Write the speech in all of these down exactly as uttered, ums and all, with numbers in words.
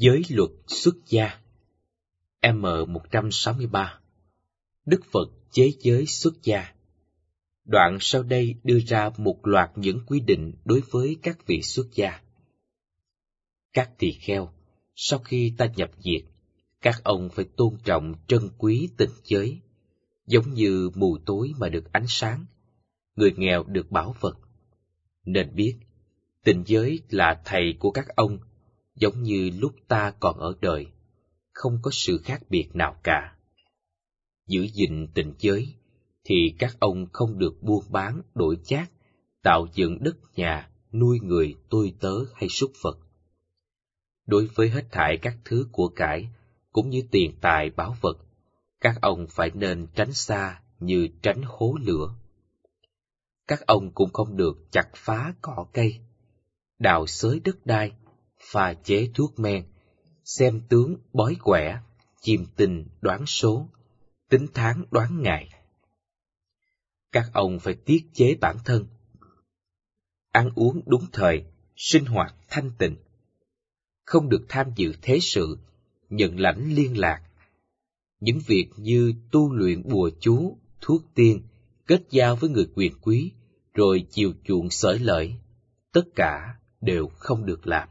Giới luật xuất gia. M một trăm sáu mươi ba. Đức Phật chế giới xuất gia. Đoạn sau đây đưa ra một loạt những quy định đối với các vị xuất gia. Các tỳ kheo, sau khi ta nhập diệt, các ông phải tôn trọng trân quý tịnh giới, giống như mù tối mà được ánh sáng, người nghèo được bảo vật. Nên biết, tịnh giới là thầy của các ông, giống như lúc ta còn ở đời, không có sự khác biệt nào cả. Giữ gìn tịnh giới, thì các ông không được buôn bán, đổi chác, tạo dựng đất nhà, nuôi người tôi tớ hay súc vật. Đối với hết thảy các thứ của cải, cũng như tiền tài bảo vật, các ông phải nên tránh xa như tránh hố lửa. Các ông cũng không được chặt phá cỏ cây, đào xới đất đai, pha chế thuốc men, xem tướng bói quẻ, chiêm tinh đoán số, tính tháng đoán ngày. Các ông phải tiết chế bản thân, ăn uống đúng thời, sinh hoạt thanh tịnh, không được tham dự thế sự, nhận lãnh liên lạc. Những việc như tu luyện bùa chú, thuốc tiên, kết giao với người quyền quý, rồi chiều chuộng xởi lợi, tất cả đều không được làm.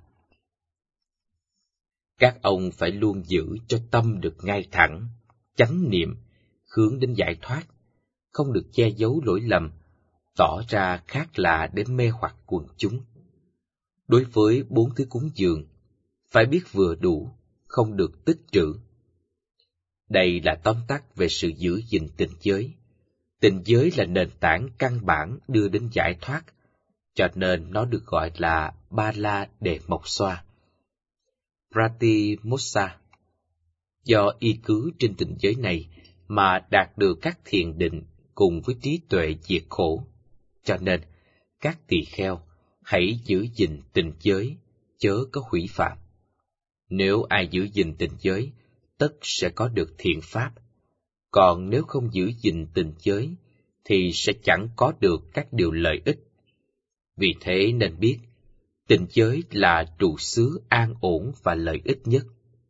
Các ông phải luôn giữ cho tâm được ngay thẳng, chánh niệm, hướng đến giải thoát, không được che giấu lỗi lầm, tỏ ra khác lạ để mê hoặc quần chúng. Đối với bốn thứ cúng dường, phải biết vừa đủ, không được tích trữ. Đây là tóm tắt về sự giữ gìn tịnh giới. Tịnh giới là nền tảng căn bản đưa đến giải thoát, cho nên nó được gọi là Ba La Đề Mộc Xoa, Pratimoksha. Do y cứ trên tịnh giới này mà đạt được các thiền định cùng với trí tuệ diệt khổ, cho nên các tỳ kheo hãy giữ gìn tịnh giới, chớ có hủy phạm. Nếu ai giữ gìn tịnh giới, tất sẽ có được thiện pháp. Còn nếu không giữ gìn tịnh giới, thì sẽ chẳng có được các điều lợi ích. Vì thế nên biết, tịnh giới là trụ xứ an ổn và lợi ích nhất.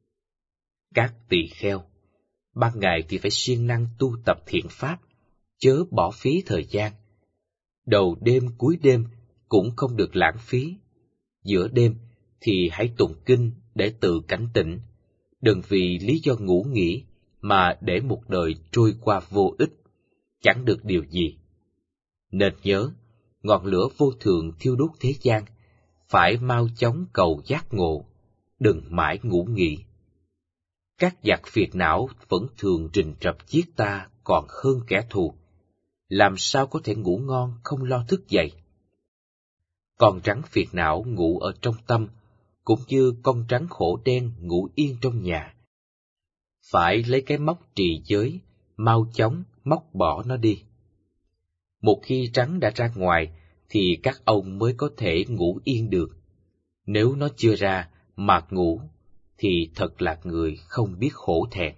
Các tỳ kheo, ban ngày thì phải siêng năng tu tập thiện pháp, chớ bỏ phí thời gian. Đầu đêm cuối đêm cũng không được lãng phí. Giữa đêm thì hãy tụng kinh để tự cảnh tỉnh, đừng vì lý do ngủ nghỉ mà để một đời trôi qua vô ích, chẳng được điều gì. Nên nhớ, ngọn lửa vô thường thiêu đốt thế gian, phải mau chóng cầu giác ngộ, đừng mãi ngủ nghỉ. Các giặc phiền não vẫn thường rình rập giết ta còn hơn kẻ thù, làm sao có thể ngủ ngon không lo thức dậy. Con rắn phiền não ngủ ở trong tâm, cũng như con rắn khổ đen ngủ yên trong nhà. Phải lấy cái móc trì giới, mau chóng móc bỏ nó đi. Một khi rắn đã ra ngoài, thì các ông mới có thể ngủ yên được. Nếu nó chưa ra mà ngủ, thì thật là người không biết hổ thẹn.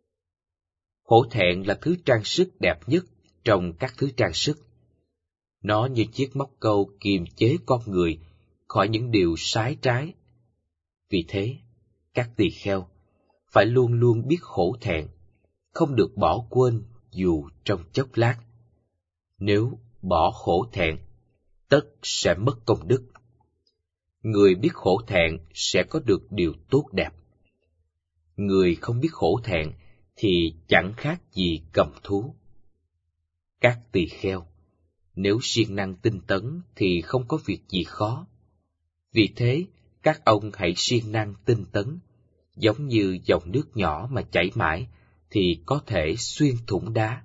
Hổ thẹn là thứ trang sức đẹp nhất trong các thứ trang sức. Nó như chiếc móc câu kiềm chế con người khỏi những điều sai trái. Vì thế, các tỳ kheo phải luôn luôn biết hổ thẹn, không được bỏ quên dù trong chốc lát. Nếu bỏ hổ thẹn, tất sẽ mất công đức. Người biết hổ thẹn sẽ có được điều tốt đẹp. Người không biết hổ thẹn thì chẳng khác gì cầm thú. Các tỳ kheo, nếu siêng năng tinh tấn thì không có việc gì khó. Vì thế, các ông hãy siêng năng tinh tấn, giống như dòng nước nhỏ mà chảy mãi thì có thể xuyên thủng đá.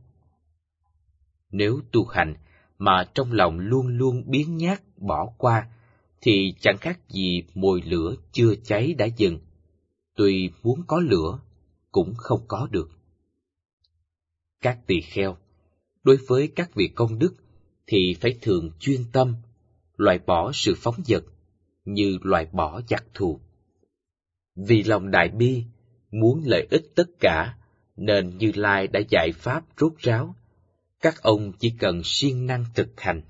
Nếu tu hành mà trong lòng luôn luôn biếng nhác bỏ qua, thì chẳng khác gì mồi lửa chưa cháy đã dừng. Tuy muốn có lửa, cũng không có được. Các tỳ kheo, đối với các việc công đức, thì phải thường chuyên tâm, loại bỏ sự phóng dật, như loại bỏ giặc thù. Vì lòng đại bi, muốn lợi ích tất cả, nên Như Lai đã dạy pháp rốt ráo. Các ông chỉ cần siêng năng thực hành,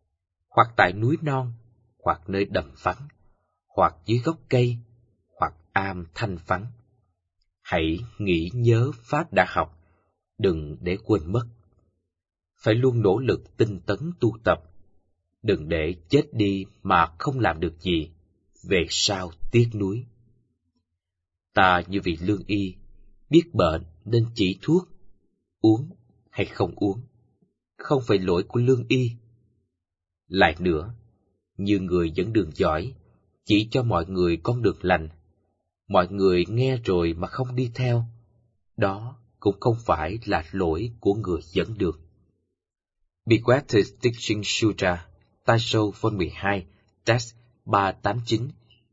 hoặc tại núi non, hoặc nơi đầm vắng, hoặc dưới gốc cây, hoặc am thanh vắng. Hãy nghĩ nhớ pháp đã học, đừng để quên mất. Phải luôn nỗ lực tinh tấn tu tập, đừng để chết đi mà không làm được gì, về sau tiếc nuối. Ta như vị lương y, biết bệnh nên chỉ thuốc, uống hay không uống, không phải lỗi của lương y. Lại nữa, như người dẫn đường giỏi, chỉ cho mọi người con đường lành, mọi người nghe rồi mà không đi theo, đó cũng không phải là lỗi của người dẫn đường. Bhagavad Teaching Sutra, Taisho Volume mười hai, Text ba trăm tám mươi chín,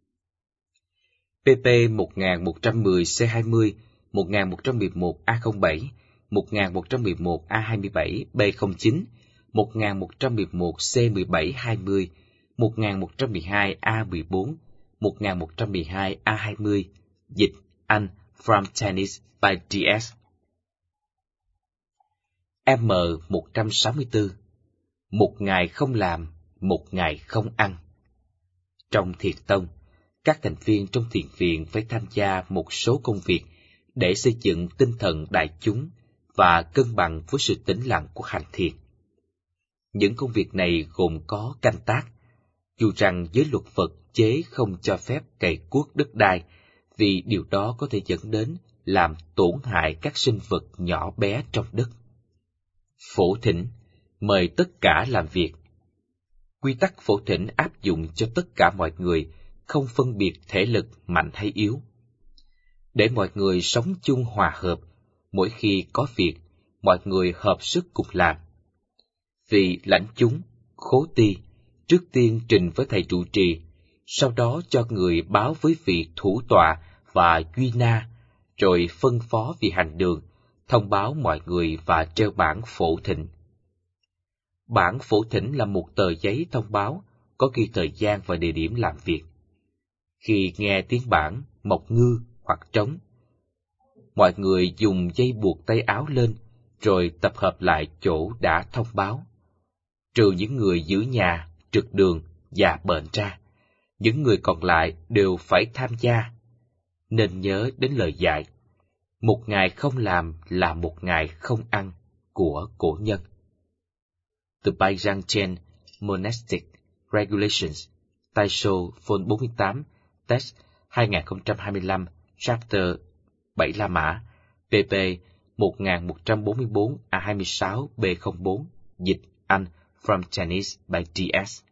P P một nghìn một trăm mười C hai mươi, một nghìn một trăm mười một A không bảy, một nghìn một trăm mười một A hai mươi bảy B không chín, một nghìn một trăm mười một C mười bảy hai mươi, một nghìn một trăm mười hai A mười bốn, một nghìn một trăm mười hai A hai mươi, dịch Anh From Tennis by D S. M một trăm sáu mươi tư. Một ngày không làm, một ngày không ăn. Trong Thiền tông, các thành viên trong thiền viện phải tham gia một số công việc để xây dựng tinh thần đại chúng và cân bằng với sự tĩnh lặng của hành thiền. Những công việc này gồm có canh tác, dù rằng giới luật Phật chế không cho phép cày cuốc đất đai, vì điều đó có thể dẫn đến làm tổn hại các sinh vật nhỏ bé trong đất. Phổ thỉnh, mời tất cả làm việc. Quy tắc phổ thỉnh áp dụng cho tất cả mọi người, không phân biệt thể lực mạnh hay yếu. Để mọi người sống chung hòa hợp, mỗi khi có việc, mọi người hợp sức cùng làm. Vì lãnh chúng, khố ti, trước tiên trình với thầy trụ trì, sau đó cho người báo với vị thủ tọa và duy na, rồi phân phó vị hành đường, thông báo mọi người và treo bảng phổ thỉnh. Bảng phổ thỉnh là một tờ giấy thông báo, có ghi thời gian và địa điểm làm việc. Khi nghe tiếng bảng, mộc ngư hoặc trống, mọi người dùng dây buộc tay áo lên, rồi tập hợp lại chỗ đã thông báo. Trừ những người giữ nhà, trực đường và bệnh ra, những người còn lại đều phải tham gia. Nên nhớ đến lời dạy, một ngày không làm là một ngày không ăn của cổ nhân. The Byzantine Monastic Regulations, Taisho Volume bốn mươi tám, Text hai nghìn không trăm hai mươi lăm, Chapter bảy La Mã, P P một nghìn một trăm bốn mươi bốn A hai mươi sáu B không bốn, dịch Anh From Chinese by D S.